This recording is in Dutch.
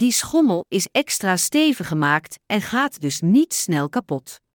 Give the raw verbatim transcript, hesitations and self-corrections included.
Die schommel is extra stevig gemaakt en gaat dus niet snel kapot.